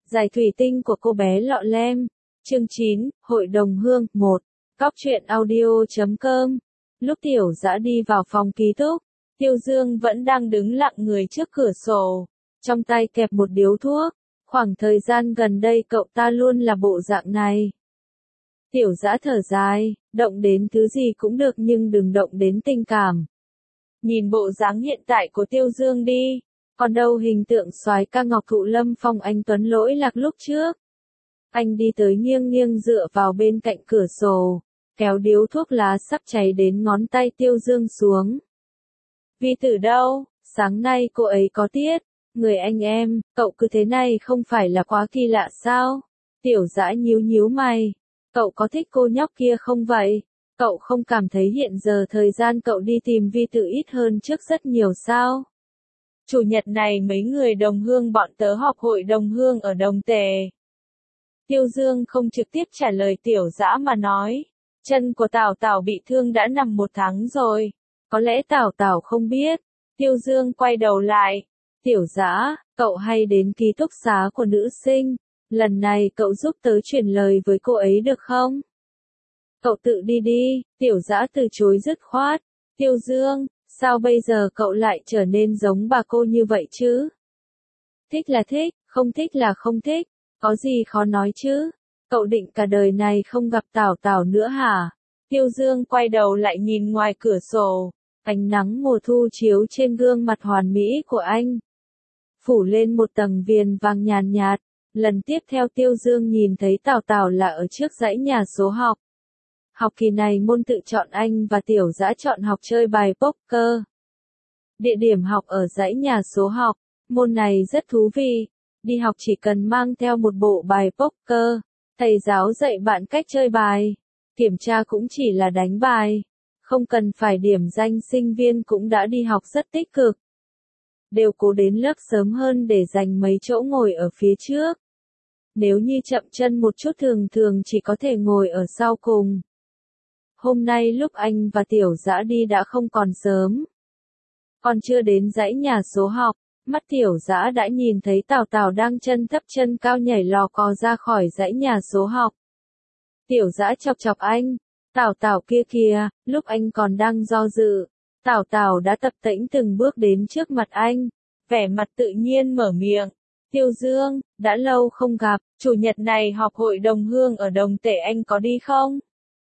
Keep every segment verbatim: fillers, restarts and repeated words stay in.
Giải thủy tinh của cô bé lọ lem. Chương chín, Hội đồng hương, một. Cóc truyện audio chấm com. Lúc Tiểu Dã đi vào phòng ký túc, Tiêu Dương vẫn đang đứng lặng người trước cửa sổ, trong tay kẹp một điếu thuốc. Khoảng thời gian gần đây cậu ta luôn là bộ dạng này. Tiểu Dã thở dài, động đến thứ gì cũng được nhưng đừng động đến tình cảm. Nhìn bộ dáng hiện tại của Tiêu Dương đi, còn đâu hình tượng soái ca Ngọc Thụ Lâm Phong anh tuấn lỗi lạc lúc trước. Anh đi tới nghiêng nghiêng dựa vào bên cạnh cửa sổ, kéo điếu thuốc lá sắp cháy đến ngón tay Tiêu Dương xuống. Vi Tử đâu, sáng nay cô ấy có tiết, người anh em, cậu cứ thế này không phải là quá kỳ lạ sao? Tiểu Dã nhíu nhíu mày, cậu có thích cô nhóc kia không vậy? Cậu không cảm thấy hiện giờ thời gian cậu đi tìm Vi Tử ít hơn trước rất nhiều sao? Chủ nhật này mấy người đồng hương bọn tớ họp hội đồng hương ở Đồng Tề. Tiêu Dương không trực tiếp trả lời Tiểu Dã mà nói, chân của Tào Tào bị thương đã nằm một tháng rồi, có lẽ Tào Tào không biết. Tiêu Dương quay đầu lại, Tiểu Dã, cậu hay đến ký túc xá của nữ sinh, lần này cậu giúp tớ truyền lời với cô ấy được không? Cậu tự đi đi, Tiểu Dã từ chối dứt khoát. Tiêu Dương, sao bây giờ cậu lại trở nên giống bà cô như vậy chứ? Thích là thích, không thích là không thích, có gì khó nói chứ? Cậu định cả đời này không gặp Tào Tào nữa hả? Tiêu Dương quay đầu lại nhìn ngoài cửa sổ, ánh nắng mùa thu chiếu trên gương mặt hoàn mỹ của anh, phủ lên một tầng viền vàng nhàn nhạt. Lần tiếp theo Tiêu Dương nhìn thấy Tào Tào là ở trước dãy nhà số học. Học kỳ này môn tự chọn anh và Tiểu Dã chọn học chơi bài poker. Địa điểm học ở dãy nhà số học, môn này rất thú vị. Đi học chỉ cần mang theo một bộ bài poker, thầy giáo dạy bạn cách chơi bài. Kiểm tra cũng chỉ là đánh bài, không cần phải điểm danh. Sinh viên cũng đã đi học rất tích cực, đều cố đến lớp sớm hơn để giành mấy chỗ ngồi ở phía trước. Nếu như chậm chân một chút thường thường chỉ có thể ngồi ở sau cùng. Hôm nay lúc anh và Tiểu Dã đi đã không còn sớm. Còn chưa đến dãy nhà số học, mắt Tiểu Dã đã nhìn thấy Tào Tào đang chân thấp chân cao nhảy lò cò ra khỏi dãy nhà số học. Tiểu Dã chọc chọc anh, Tào Tào kia kìa, lúc anh còn đang do dự, Tào Tào đã tập tễnh từng bước đến trước mặt anh, vẻ mặt tự nhiên mở miệng. Tiêu Dương, đã lâu không gặp, chủ nhật này họp hội đồng hương ở Đồng Tề anh có đi không?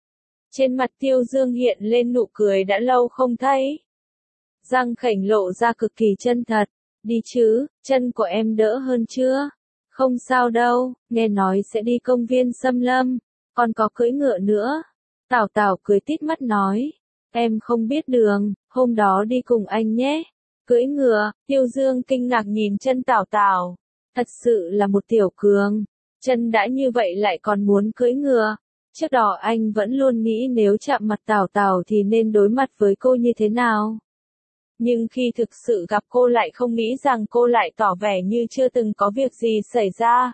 Trên mặt Tiêu Dương hiện lên nụ cười đã lâu không thấy. Răng khểnh lộ ra cực kỳ chân thật. Đi chứ, chân của em đỡ hơn chưa? Không sao đâu, nghe nói sẽ đi công viên Xâm Lâm, còn có cưỡi ngựa nữa. Tào Tào cười tít mắt nói, em không biết đường, hôm đó đi cùng anh nhé. Cưỡi ngựa, Tiêu Dương kinh ngạc nhìn chân Tào Tào. Thật sự là một tiểu cường, chân đã như vậy lại còn muốn cưỡi ngựa. Trước đó anh vẫn luôn nghĩ nếu chạm mặt Tào Tào thì nên đối mặt với cô như thế nào. Nhưng khi thực sự gặp cô lại không nghĩ rằng cô lại tỏ vẻ như chưa từng có việc gì xảy ra.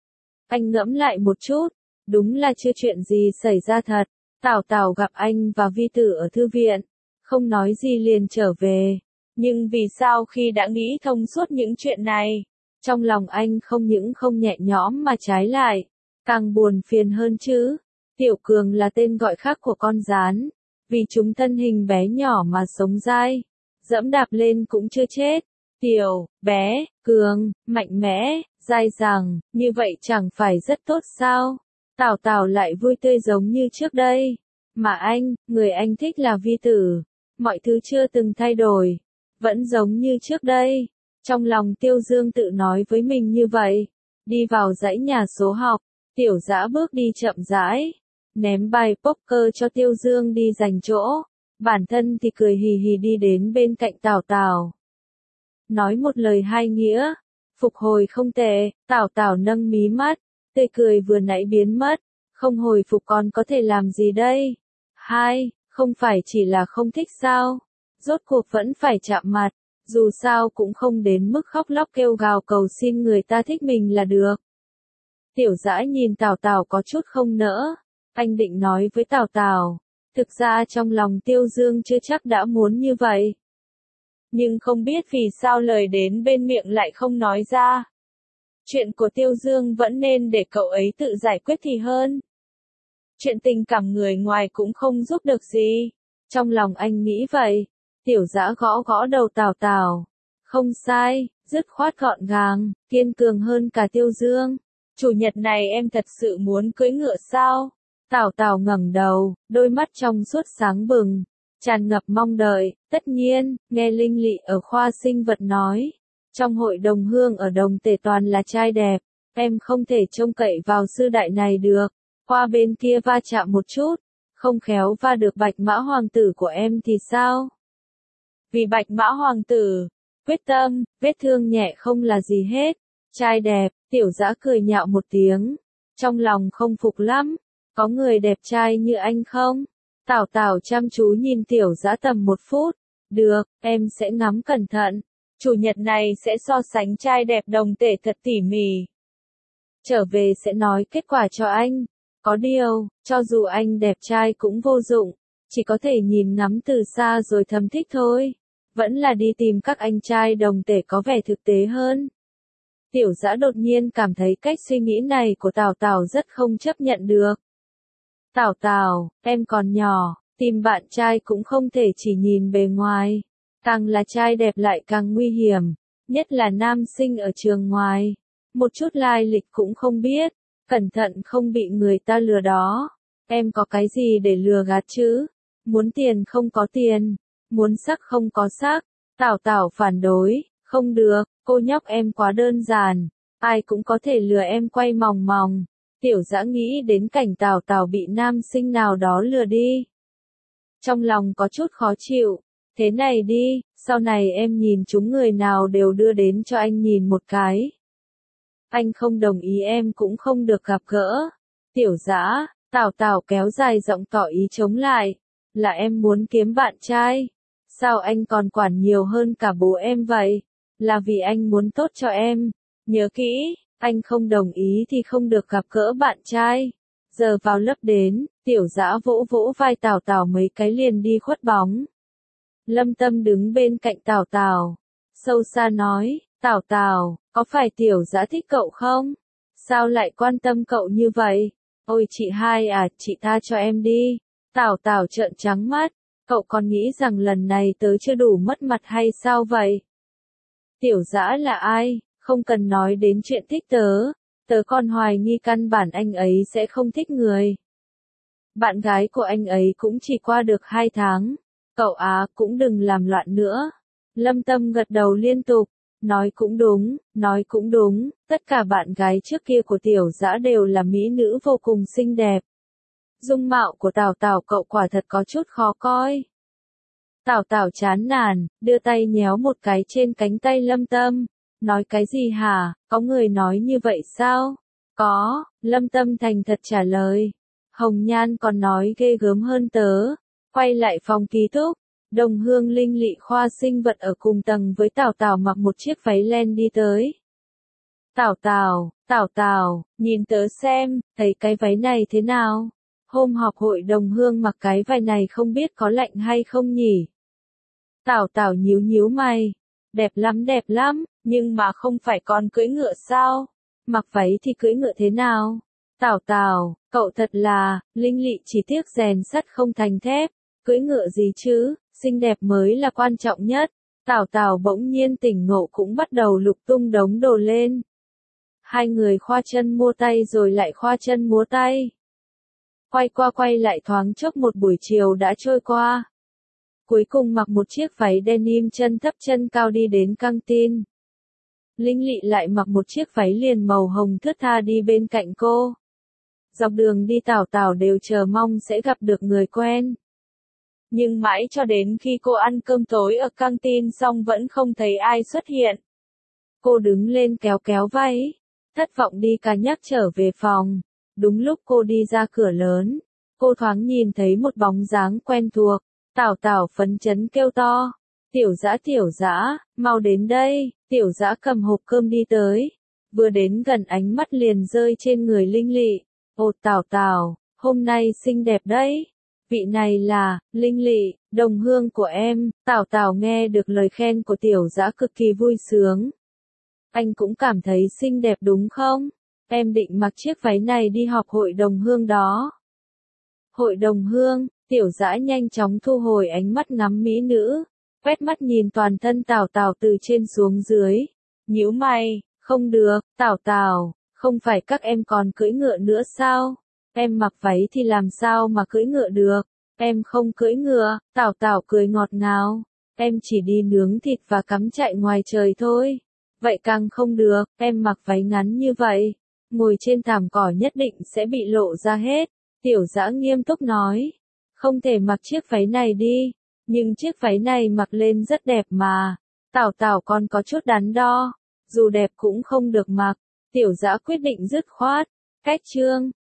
Anh ngẫm lại một chút, đúng là chưa chuyện gì xảy ra thật. Tào Tào gặp anh và Vi Tử ở thư viện, không nói gì liền trở về. Nhưng vì sao khi đã nghĩ thông suốt những chuyện này, trong lòng anh không những không nhẹ nhõm mà trái lại, càng buồn phiền hơn chứ. Tiểu Cường là tên gọi khác của con gián, vì chúng thân hình bé nhỏ mà sống dai, dẫm đạp lên cũng chưa chết. Tiểu, bé, Cường, mạnh mẽ, dai dẳng, như vậy chẳng phải rất tốt sao? Tào Tào lại vui tươi giống như trước đây. Mà anh, người anh thích là Vi Tử, mọi thứ chưa từng thay đổi, vẫn giống như trước đây. Trong lòng Tiêu Dương tự nói với mình như vậy. Đi vào dãy nhà số học, Tiểu Dã bước đi chậm rãi, ném bài poker cho Tiêu Dương đi giành chỗ. Bản thân thì cười hì hì đi đến bên cạnh Tào Tào. Nói một lời hai nghĩa, phục hồi không tệ. Tào Tào nâng mí mắt, tươi cười vừa nãy biến mất. Không hồi phục còn có thể làm gì đây? Hai, không phải chỉ là không thích sao? Rốt cuộc vẫn phải chạm mặt, dù sao cũng không đến mức khóc lóc kêu gào cầu xin người ta thích mình là được. Tiểu Dã nhìn Tào Tào có chút không nỡ. Anh định nói với Tào Tào, thực ra trong lòng Tiêu Dương chưa chắc đã muốn như vậy. Nhưng không biết vì sao lời đến bên miệng lại không nói ra. Chuyện của Tiêu Dương vẫn nên để cậu ấy tự giải quyết thì hơn. Chuyện tình cảm người ngoài cũng không giúp được gì. Trong lòng anh nghĩ vậy. Tiểu Dã gõ gõ đầu Tào Tào. Không sai, dứt khoát gọn gàng, kiên cường hơn cả Tiêu Dương. Chủ nhật này em thật sự muốn cưỡi ngựa sao? Tào Tào ngẩng đầu, đôi mắt trong suốt sáng bừng, tràn ngập mong đợi. Tất nhiên, nghe Linh Lị ở khoa sinh vật nói, trong hội đồng hương ở Đồng Tể toàn là trai đẹp, em không thể trông cậy vào sư đại này được. Qua bên kia va chạm một chút, không khéo va được Bạch Mã Hoàng tử của em thì sao? Vì Bạch Mã Hoàng tử, quyết tâm, vết thương nhẹ không là gì hết. Trai đẹp, Tiểu Dã cười nhạo một tiếng, trong lòng không phục lắm. Có người đẹp trai như anh không? Tào Tào chăm chú nhìn Tiểu Dã tầm một phút. Được, em sẽ ngắm cẩn thận. Chủ nhật này sẽ so sánh trai đẹp Đồng Tể thật tỉ mỉ. Trở về sẽ nói kết quả cho anh. Có điều, cho dù anh đẹp trai cũng vô dụng, chỉ có thể nhìn ngắm từ xa rồi thầm thích thôi. Vẫn là đi tìm các anh trai Đồng Tể có vẻ thực tế hơn. Tiểu Dã đột nhiên cảm thấy cách suy nghĩ này của Tào Tào rất không chấp nhận được. Tào Tào, em còn nhỏ, tìm bạn trai cũng không thể chỉ nhìn bề ngoài. Càng là trai đẹp lại càng nguy hiểm, nhất là nam sinh ở trường ngoài. Một chút lai lịch cũng không biết, cẩn thận không bị người ta lừa đó. Em có cái gì để lừa gạt chứ? Muốn tiền không có tiền, muốn sắc không có sắc. Tào Tào phản đối, không được, cô nhóc em quá đơn giản, ai cũng có thể lừa em quay mòng mòng. Tiểu Dã nghĩ đến cảnh Tào Tào bị nam sinh nào đó lừa đi. Trong lòng có chút khó chịu. Thế này đi, sau này em nhìn chúng người nào đều đưa đến cho anh nhìn một cái. Anh không đồng ý em cũng không được gặp gỡ. Tiểu Dã, Tào Tào kéo dài giọng tỏ ý chống lại. Là em muốn kiếm bạn trai. Sao anh còn quản nhiều hơn cả bố em vậy? Là vì anh muốn tốt cho em. Nhớ kỹ, anh không đồng ý thì không được gặp gỡ bạn trai. Giờ vào lớp đến, Tiểu Dã vỗ vỗ vai Tào Tào mấy cái liền đi khuất bóng. Lâm Tâm đứng bên cạnh Tào Tào, sâu xa nói, Tào Tào, có phải Tiểu Dã thích cậu không? Sao lại quan tâm cậu như vậy? Ôi chị hai à, chị tha cho em đi. Tào Tào trợn trắng mắt, cậu còn nghĩ rằng lần này tớ chưa đủ mất mặt hay sao vậy? Tiểu Dã là ai? Không cần nói đến chuyện thích tớ, tớ còn hoài nghi căn bản anh ấy sẽ không thích người. Bạn gái của anh ấy cũng chỉ qua được hai tháng. Cậu á, cũng đừng làm loạn nữa. Lâm Tâm gật đầu liên tục, nói cũng đúng, nói cũng đúng, tất cả bạn gái trước kia của Tiểu Dã đều là mỹ nữ vô cùng xinh đẹp. Dung mạo của Tào Tào cậu quả thật có chút khó coi. Tào Tào chán nản, đưa tay nhéo một cái trên cánh tay Lâm Tâm. Nói cái gì hả, có người nói như vậy sao? Có, Lâm Tâm thành thật trả lời. Hồng Nhan còn nói ghê gớm hơn tớ. Quay lại phòng ký túc, Đồng Hương Linh Lị khoa sinh vật ở cùng tầng với Tào Tào mặc một chiếc váy len đi tới. Tào Tào, Tào Tào, nhìn tớ xem, thấy cái váy này thế nào? Hôm họp hội Đồng Hương mặc cái váy này không biết có lạnh hay không nhỉ? Tào Tào nhíu nhíu mày, đẹp lắm đẹp lắm, nhưng mà không phải còn cưỡi ngựa sao? Mặc váy thì cưỡi ngựa thế nào? Tào Tào, cậu thật là, Linh Lị chỉ tiếc rèn sắt không thành thép. Cưỡi ngựa gì chứ, xinh đẹp mới là quan trọng nhất. Tào Tào bỗng nhiên tỉnh ngộ cũng bắt đầu lục tung đống đồ lên. Hai người khoa chân mua tay rồi lại khoa chân múa tay. Quay qua quay lại thoáng chốc một buổi chiều đã trôi qua. Cuối cùng mặc một chiếc váy denim chân thấp chân cao đi đến căng tin. Linh Lị lại mặc một chiếc váy liền màu hồng thướt tha đi bên cạnh cô. Dọc đường đi Tào Tào đều chờ mong sẽ gặp được người quen. Nhưng mãi cho đến khi cô ăn cơm tối ở căng tin xong vẫn không thấy ai xuất hiện. Cô đứng lên kéo kéo váy, thất vọng đi cả nhắc trở về phòng. Đúng lúc cô đi ra cửa lớn, cô thoáng nhìn thấy một bóng dáng quen thuộc. Tào Tào phấn chấn kêu to, Tiểu Dã Tiểu Dã, mau đến đây. Tiểu Dã cầm hộp cơm đi tới, vừa đến gần ánh mắt liền rơi trên người Linh Lị. Ồ Tào Tào, hôm nay xinh đẹp đấy. Vị này là, Linh Lị, đồng hương của em. Tào Tào nghe được lời khen của Tiểu Dã cực kỳ vui sướng. anh cũng cảm thấy xinh đẹp đúng không? Em định mặc chiếc váy này đi họp hội đồng hương đó. Hội đồng hương, Tiểu Dã nhanh chóng thu hồi ánh mắt ngắm mỹ nữ, quét mắt nhìn toàn thân Tào Tào từ trên xuống dưới, nhíu mày, không được, Tào Tào, không phải các em còn cưỡi ngựa nữa sao? Em mặc váy thì làm sao mà cưỡi ngựa được? Em không cưỡi ngựa, Tào Tào cười ngọt ngào, em chỉ đi nướng thịt và cắm trại ngoài trời thôi. Vậy càng không được, em mặc váy ngắn như vậy, ngồi trên thảm cỏ nhất định sẽ bị lộ ra hết. Tiểu Dã nghiêm túc nói, không thể mặc chiếc váy này đi, nhưng chiếc váy này mặc lên rất đẹp mà. Tào Tào còn có chút đắn đo, dù đẹp cũng không được mặc. Tiểu Dã quyết định dứt khoát, cách chương.